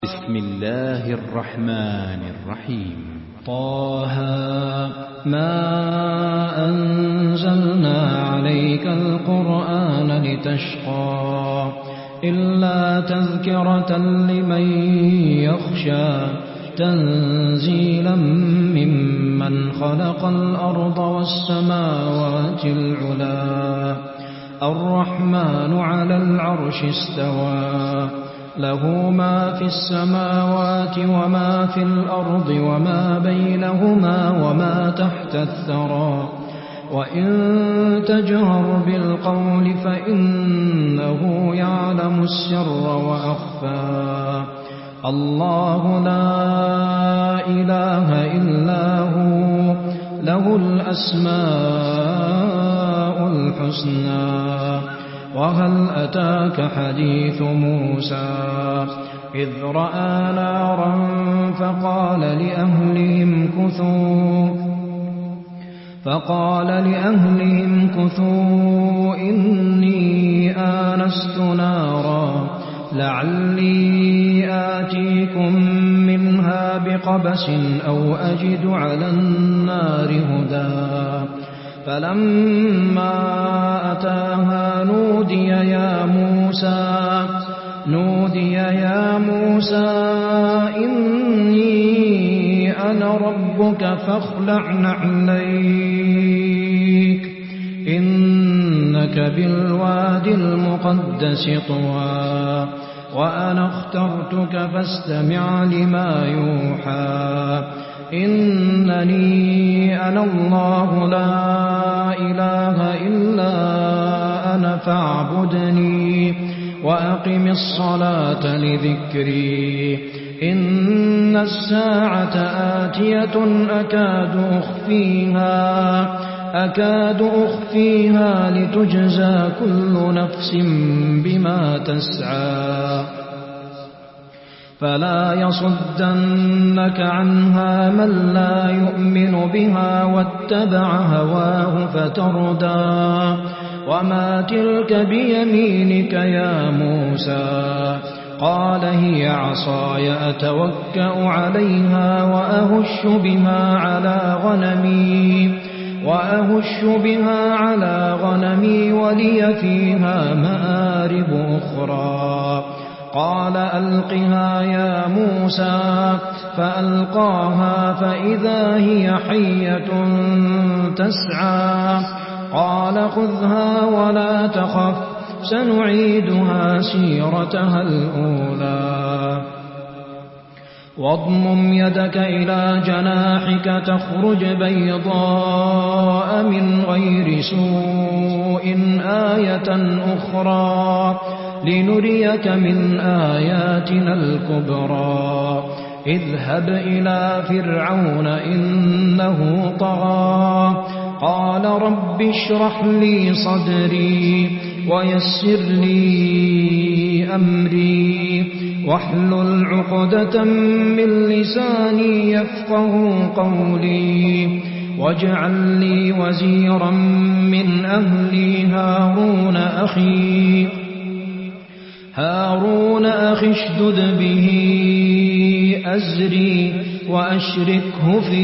بسم الله الرحمن الرحيم. طه ما أنزلنا عليك القرآن لتشقى إلا تذكرة لمن يخشى تنزيلا ممن خلق الأرض والسماوات العلا الرحمن على العرش استوى له ما في السماوات وما في الأرض وما بينهما وما تحت الثرى وإن تجهر بالقول فإنه يعلم السر وأخفى الله لا إله إلا هو له الأسماء الحسنى وهل أتاك حديث موسى إذ رأى نارا فقال لأهلهم كثوا إني آنست نارا لعلي آتيكم منها بقبس أو أجد على النار هدى فلما أتاها نودي يا موسى إني أنا ربك فاخلع نعليك إنك بالواد المقدس طوى وأنا اخترتك فاستمع لما يوحى إنني أنا الله لا إله إلا أنا فاعبدني وأقم الصلاة لذكري إن الساعة آتية أكاد أخفيها لتجزى كل نفس بما تسعى فلا يصدنك عنها من لا يؤمن بها واتبع هواه فتردى وما تلك بيمينك يا موسى قال هي عصاي أتوكأ عليها وأهش بها على غنمي ولي فيها مآرب أخرى قال ألقها يا موسى فألقاها فإذا هي حية تسعى قال خذها ولا تخف سنعيدها سيرتها الأولى واضمم يدك إلى جناحك تخرج بيضاء من غير سوء آية أخرى لنريك من آياتنا الكبرى اذهب إلى فرعون إنه طغى قال رب اشرح لي صدري ويسر لي أمري واحلل عقدة من لساني يفقه قولي واجعل لي وزيرا من أهلي هارون أخي اشدد به أزري وأشركه في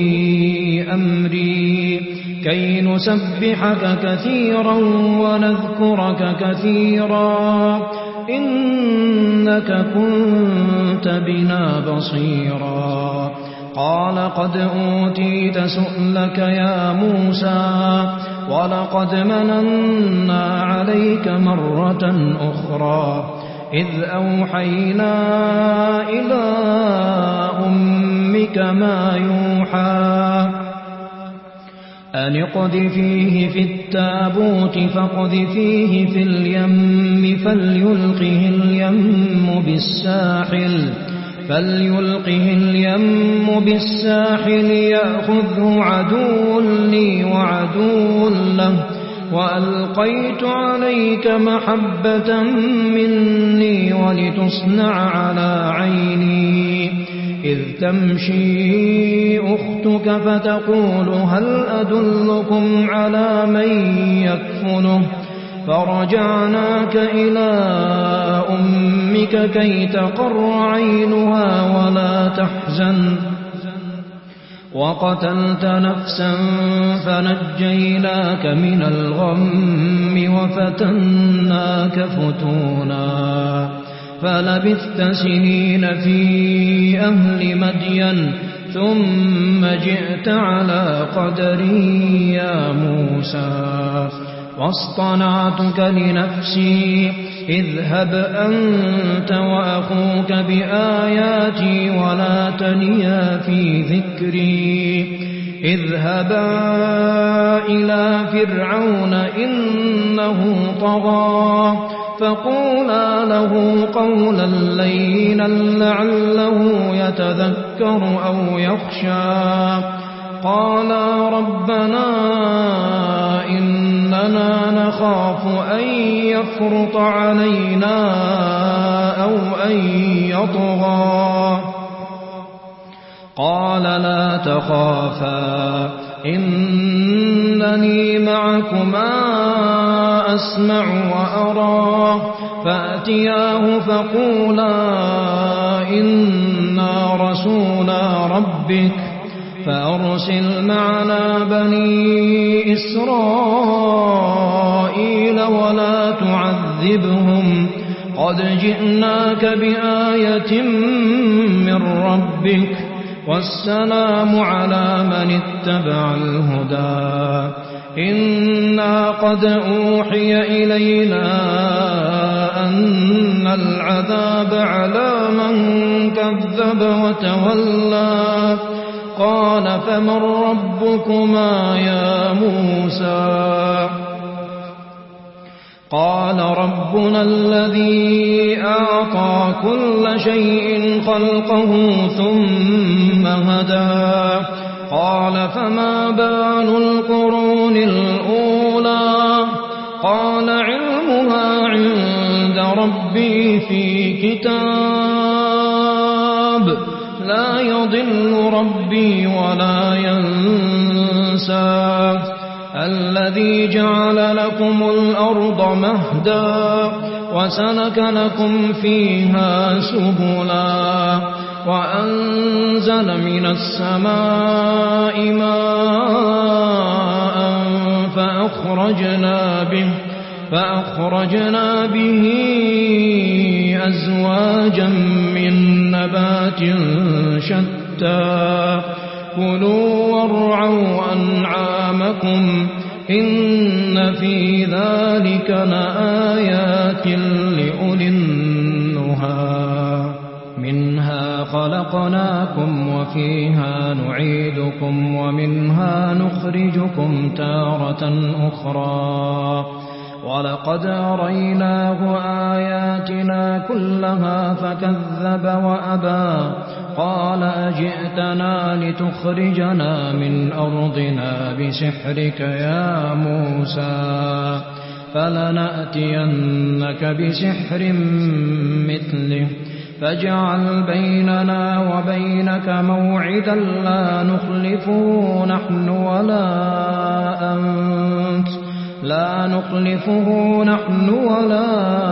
أمري كي نسبحك كثيرا ونذكرك كثيرا إنك كنت بنا بصيرا قال قد أوتيت سؤلك يا موسى ولقد مننا عليك مرة أخرى إذ أوحينا إلى أمك ما يوحى أن اقذفيه في التابوت فاقذفيه في اليم فليلقه اليم بالساحل يأخذه عدو لي وعدو له وألقيت عليك محبة مني ولتصنع على عيني إذ تمشي أختك فتقول هل أدلكم على من يكفله فرجعناك إلى أمك كي تقر عينها ولا تحزن وقتلت نفسا فنجيناك من الغم وفتناك فتونا فلبثت سنين في أهل مدين ثم جئت على قدري يا موسى واصطنعتك لنفسي اذهب أنت وأخوك بآياتي ولا تنيا في ذكري اذهبا إلى فرعون إنه طغى فقولا له قولا لينا لعله يتذكر أو يخشى قالا ربنا إننا نخاف أن يفرط علينا أو أن يطغى قال لا تخافا إنني معكما أسمع وأرى فأتياه فقولا إنا رسولا ربك فأرسل معنا بني إسرائيل ولا تعذبهم قد جئناك بآية من ربك والسلام على من اتبع الهدى إنا قد أوحي إلينا أن العذاب على من كذب وتولى قال فمن ربكما يا موسى قال ربنا الذي أعطى كل شيء خلقه ثم هدى قال فما بال القرون الأولى قال علمها عند ربي في كتاب لا يضل ربي ولا ينسى الذي جعل لكم الأرض مهدا وسلك لكم فيها سبلا وأنزل من السماء ماء فأخرجنا به أزواجا من نبات شتى كلوا وارعوا أنعامكم إن في ذلك لآيات لأولي النهى منها خلقناكم وفيها نعيدكم ومنها نخرجكم تارة أخرى ولقد أريناه آياتنا كلها فكذب وأبى قال أجئتنا لتخرجنا من أرضنا بسحرك يا موسى فلنأتينك بسحر مثله فاجعل بيننا وبينك موعدا لا نخلفه نحن ولا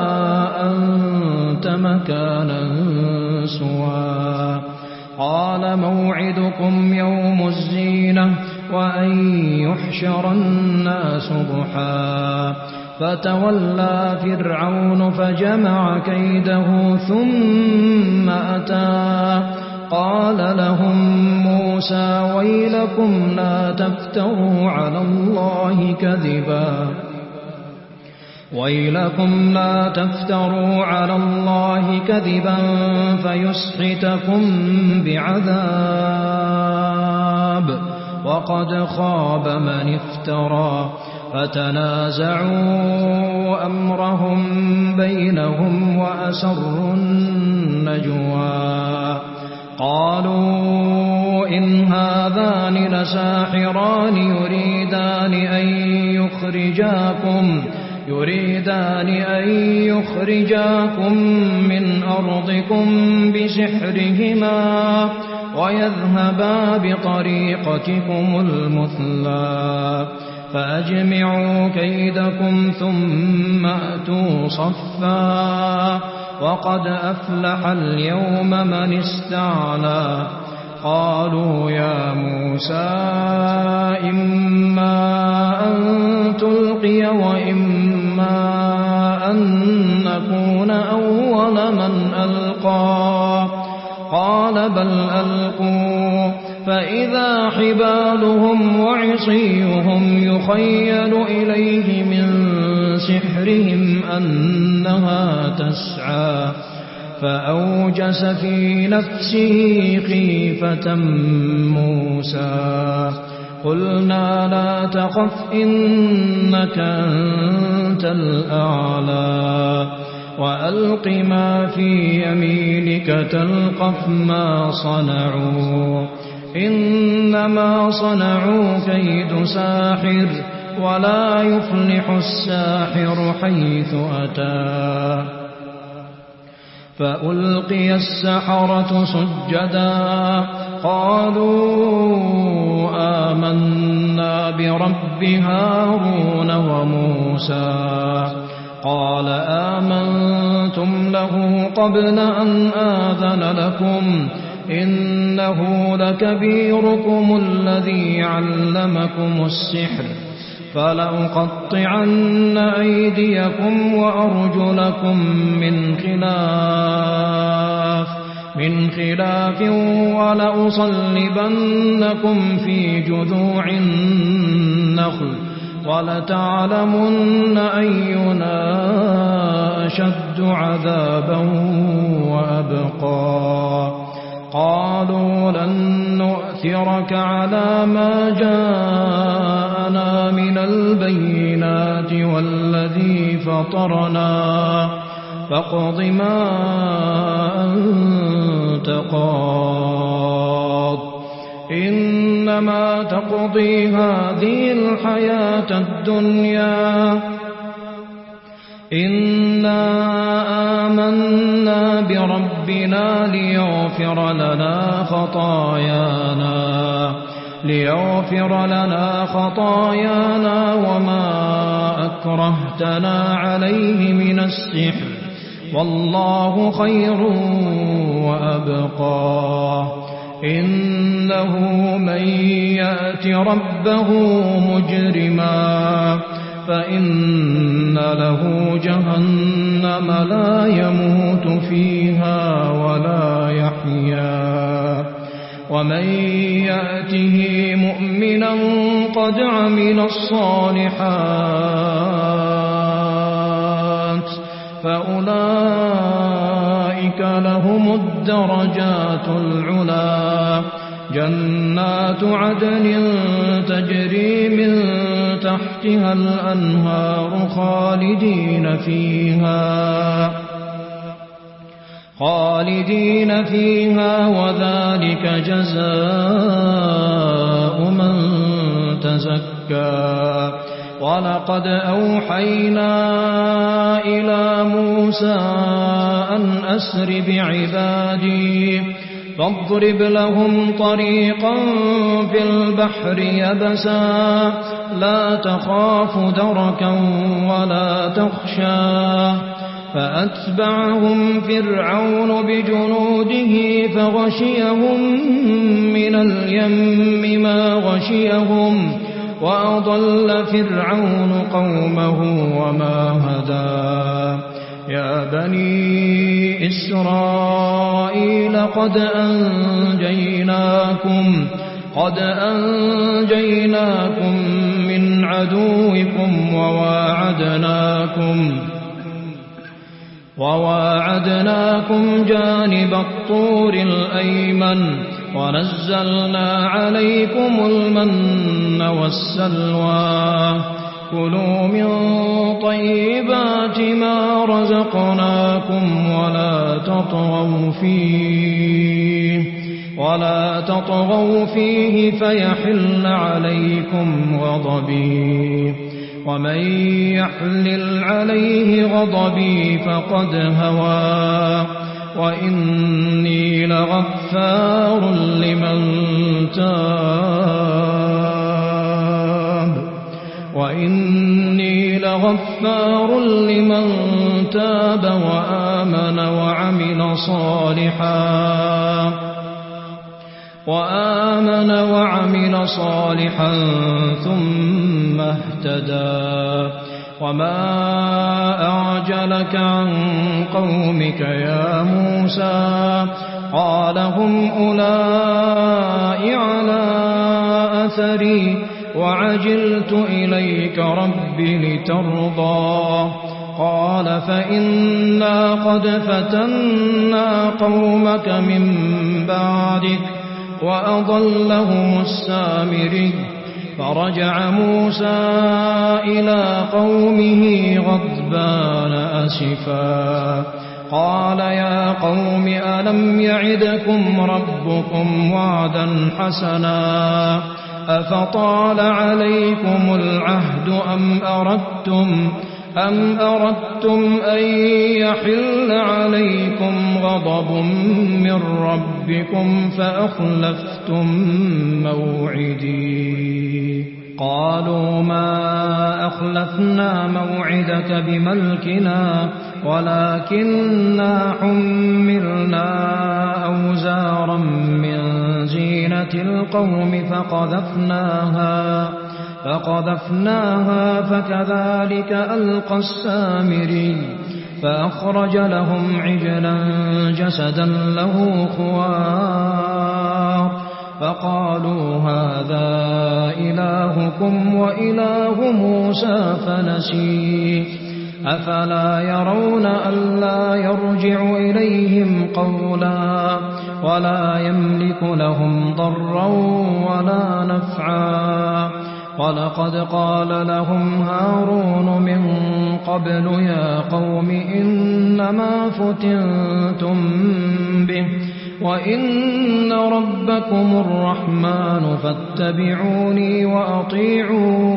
أنت مكانا سوى قال موعدكم يوم الزينة وأن يحشر الناس ضحى فتولى فرعون فجمع كيده ثم أتى قال لهم موسى ويلكم لا تفتروا على الله كذبا فيسحتكم بعذاب وقد خاب من افترى فتنازعوا أمرهم بينهم وأسروا النجوى قالوا إن هذان لساحران يريدان أن يخرجاكم من أرضكم بسحرهما ويذهبا بطريقتكم المثلى فأجمعوا كيدكم ثم أتوا صفا وقد أفلح اليوم من استعلى قالوا يا موسى إما أن تلقي وإما أن نكون أول من ألقى قال بل ألقوا فإذا حبالهم وعصيهم يخيل إليه من سحرهم أنها تسعى فأوجس في نفسه خيفة موسى قلنا لا تخف إنك أنت الأعلى وألق ما في يمينك تلقف ما صنعوا إنما صنعوا كيد ساحر ولا يفلح الساحر حيث أتى فألقي السحرة سجدا قالوا آمنا برب هارون وموسى قال آمنتم له قبل أن آذن لكم إنه لكبيركم الذي علمكم السحر فلأقطعن أيديكم وأرجلكم من خلاف ولأصلبنكم في جذوع النخل ولتعلمن أينا أشد عذابا وأبقى قالوا لن نؤثرك على ما جاءنا من البينات والذي فطرنا فاقض ما أنت قاض إنما تقضي هذه الحياة الدنيا إنا آمنا بربنا ليغفر لنا خطايانا وما أكرهتنا عليه من السحر والله خير وأبقى إنه من يأت ربه مجرما فإن له جهنم لا يموت فيها ولا يحيا ومن يأته مؤمنا قد عمل الصالحات فأولئك لهم الدرجات العلى جنات عدن تجري من تحتها الأنهار خالدين فيها وذلك جزاء من تزكى ولقد أوحينا إلى موسى أن أسر بعبادي فاضرب لهم طريقا في البحر يبسا لا تخاف دركا ولا تخشى فأتبعهم فرعون بجنوده فغشيهم من اليم ما غشيهم وأضل فرعون قومه وما هدى يا بني إسرائيل قد أنجيناكم من عدوكم وواعدناكم جانب الطور الأيمن ونزلنا عليكم المن والسلوى كلوا من طيبات ما رزقناكم ولا تطغوا فيه فيحل عليكم غضبي ومن يحلل عليه غضبي فقد هوى وإني لغفار لمن تاب وإني لغفار لمن تاب وآمن وعمل صالحا ثم اهتدى وما أعجلك عن قومك يا موسى قال هم أولئك على أثري وعجلت إليك رب لترضى قال فإنا قد فتنا قومك من بعدك وأضلهم السامري فرجع موسى إلى قومه غضبان أسفا قال يا قوم ألم يعدكم ربكم وعدا حسنا أفطال عليكم العهد أم أردتم أن يحل عليكم غضب من ربكم فأخلفتم موعدي قالوا ما أخلفنا موعدك بملكنا ولكننا حملنا أوزارا من زينة القوم فقذفناها فكذلك ألقى السامري فأخرج لهم عجلا جسدا له خوار فقالوا هذا إلهكم وإله موسى فنسي أفلا يرون ألا يرجع إليهم قولا ولا يملك لهم ضرا ولا نفعا ولقد قال لهم هارون من قبل يا قوم إنما فتنتم به وإن ربكم الرحمن فاتبعوني وأطيعوا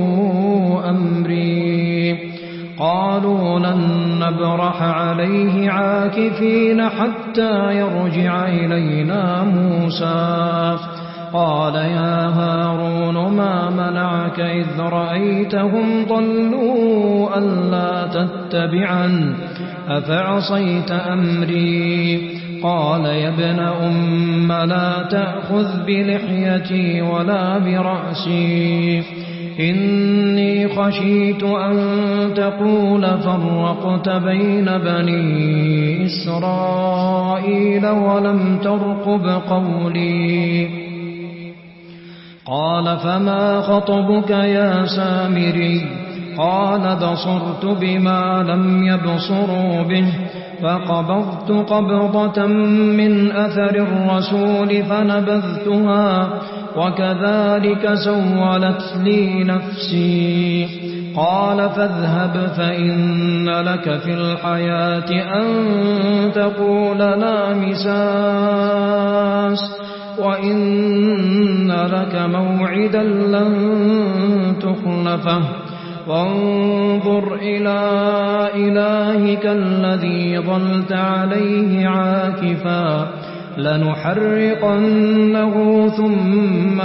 أمري قالوا لن نبرح عليه عاكفين حتى يرجع إلينا موسى قال يا هارون ما منعك إذ رأيتهم ضلوا ألا تتبعن أفعصيت أمري قال يا ابن أم لا تأخذ بلحيتي ولا برأسي إني خشيت أن تقول فرقت بين بني إسرائيل ولم ترقب قولي قال فما خطبك يا سامري قال بصرت بما لم يبصروا به فقبضت قبضة من أثر الرسول فنبذتها وكذلك سولت لي نفسي قال فاذهب فإن لك في الحياة أن تقول لا مساس وإن لك موعدا لن تخلفه وانظر إلى إلهك الذي ظلت عليه عاكفا لنحرقنه ثم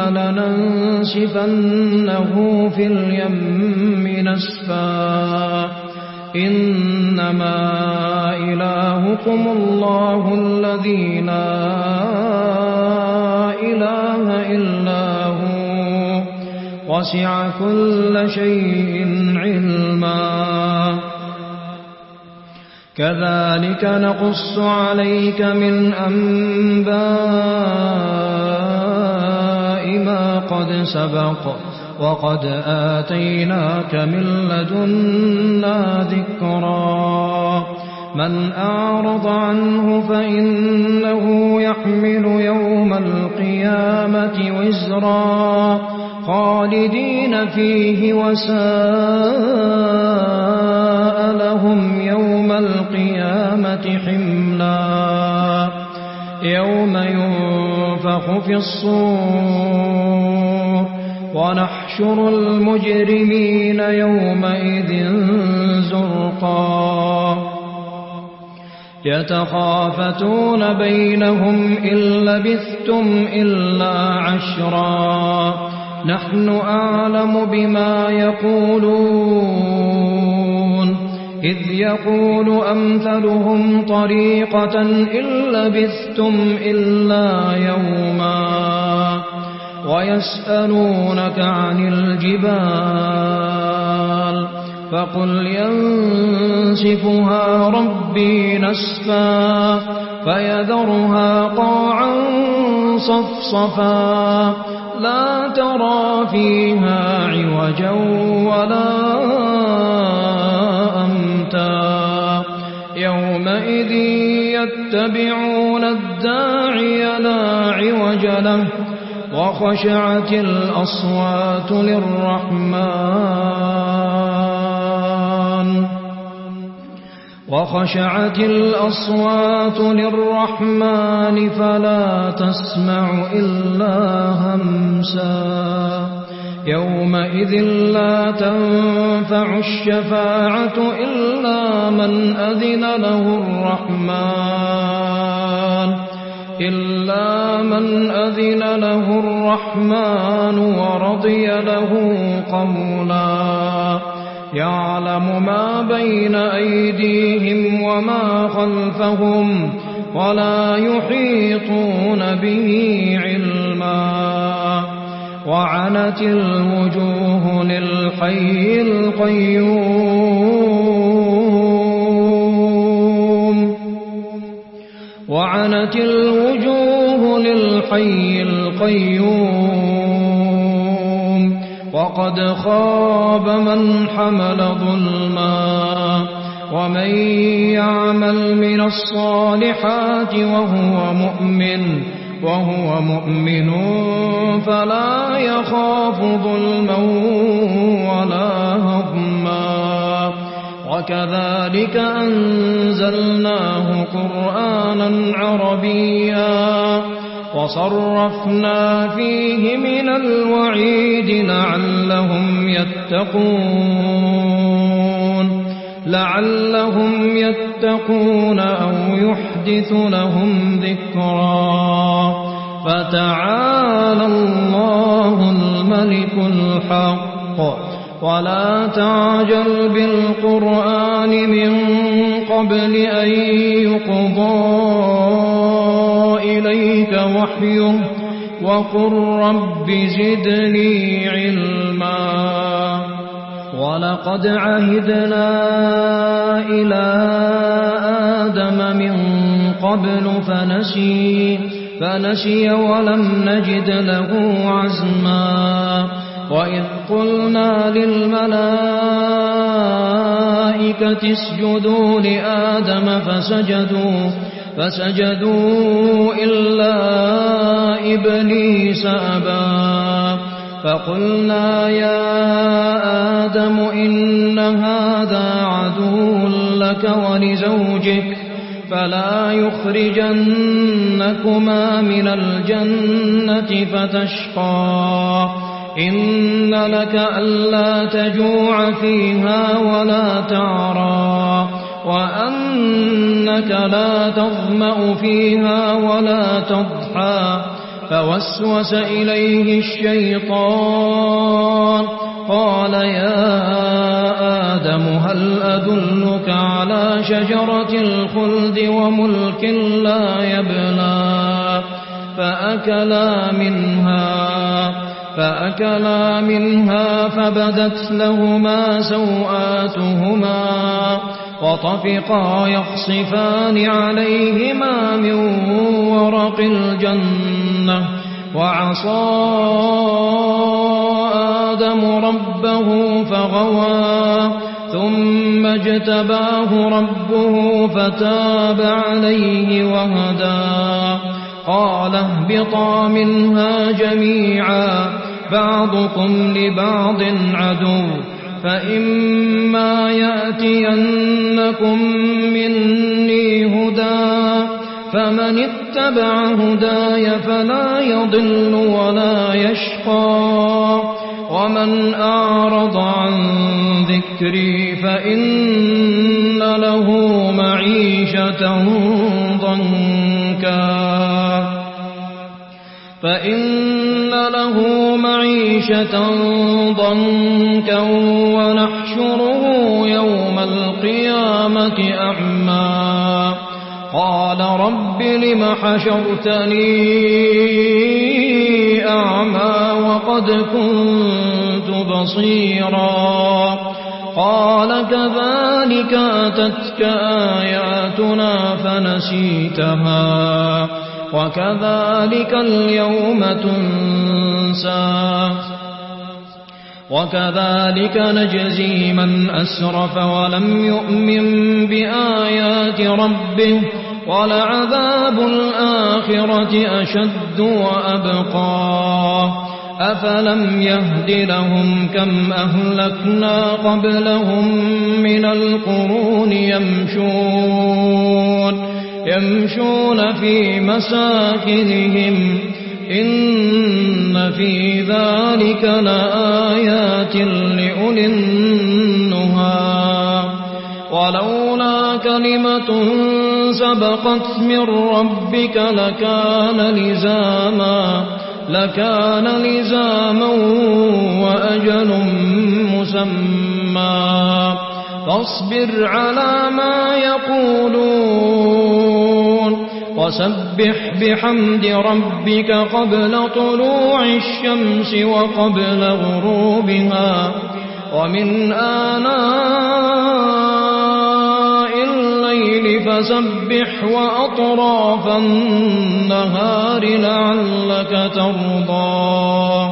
لننسفنه في اليم نسفا إنما إلهكم الله الذي لا إله إلا هو وسع كل شيء علما كذلك نقص عليك من أنباء ما قد سبق وقد آتيناك من لدنا ذكرا من أعرض عنه فإنه يحمل يوم القيامة وزرا خالدين فيه وساء لهم يوم القيامة حملا يوم ينفخ في الصور ونحشر المجرمين يومئذ زرقا يتخافتون بينهم إن لبثتم إلا عشرا نحن أعلم بما يقولون إذ يقول أمثلهم طريقة إن لبثتم إلا يوما ويسألونك عن الجبال فقل ينسفها ربي نسفا فيذرها قاعا صفصفا لا ترى فيها عوجا ولا أمتا يومئذ يتبعون الداعي لا عوج له وخشعت الأصوات للرحمن فلا تسمع إلا همسا يومئذ لا تنفع الشفاعة إلا من أذن له الرحمن ورضي له قولا يعلم ما بين أيديهم وما خلفهم ولا يحيطون به علما وعنت الوجوه للحي القيوم وقد خاب من حمل ظلما ومن يعمل من الصالحات وهو مؤمن فلا يخاف ظلما ولا هضما وكذلك أنزلناه قرآنا عربيا وصرفنا فيه من الوعيد لعلهم يتقون أو يحدث لهم ذكرا فتعالى الله الملك الحق ولا تعجل بالقرآن من قبل أن يقضى إليك وحيه وقل رب زدني علما ولقد عهدنا إلى آدم من قبل فنسي ولم نجد له عزما وإذ قلنا للملائكة اسجدوا لآدم فسجدوا إلا إبليس أبى فقلنا يا آدم إن هذا عدو لك ولزوجك فلا يخرجنكما من الجنة فتشقى إن لك ألا تجوع فيها ولا تعرى وأنك لا تظمأ فيها ولا تضحى فوسوس إليه الشيطان قال يا آدم هل أدلك على شجرة الخلد وملك لا يبلى فأكلا منها فبدت لهما سوآتهما وطفقا يخصفان عليهما من ورق الجنة وعصى آدم ربه فغوى ثم اجتباه ربه فتاب عليه وهدى قال اهبطا منها جميعا بعضكم لبعض عدو فإما يأتينكم مني هدى فمن اتبع هداي فلا يضل ولا يشقى ومن أعرض عن ذكري فإن له معيشة معيشة ضنكا ونحشره يوم القيامة أعمى قال رب لم حشرتني أعمى وقد كنت بصيرا قال كذلك أتتك آياتنا فنسيتها وكذلك اليوم تنسى وكذلك نجزي من أسرف ولم يؤمن بآيات ربه ولعذاب الآخرة أشد وأبقى أفلم يهد لهم كم أهلكنا قبلهم من القرون يمشون في مساكنهم إن في ذلك لآيات لأولي النهى ولولا كلمة سبقت من ربك لكان لزاما وأجل مسمى فاصبر على ما يقولون وسبح بحمد ربك قبل طلوع الشمس وقبل غروبها ومن آناء الليل فسبح وأطراف النهار لعلك ترضى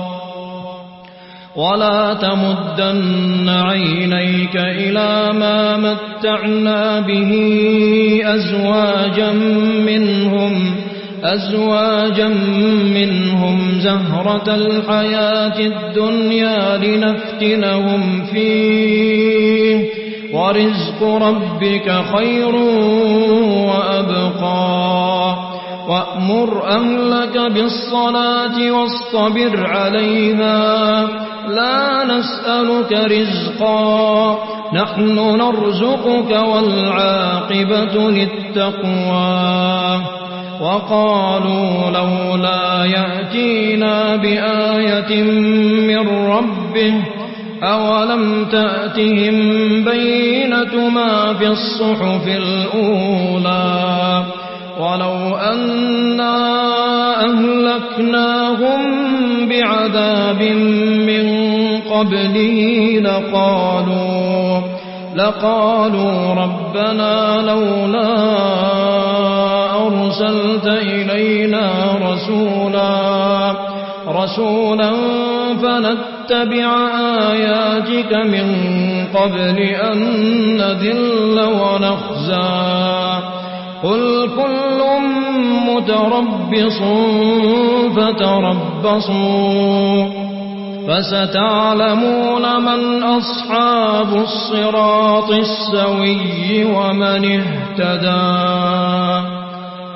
ولا تمدن عينيك إلى ما متعنا به أزواجا منهم زهرة الحياة الدنيا لنفتنهم فيه ورزق ربك خير وأبقى وأمر أهلك بالصلاة واصطبر عليها لا نسألك رزقا نحن نرزقك والعاقبة للتقوى وقالوا لولا يأتينا بآية من ربه أولم تأتهم بينة ما في الصحف الأولى ولو أنا أهلكناهم بعذاب من قبله لقالوا ربنا لولا أرسلت إلينا رسولا فنتبع آياتك من قبل أن نذل ونخزى قل كل متربص فتربصوا فستعلمون من أصحاب الصراط السوي ومن اهتدى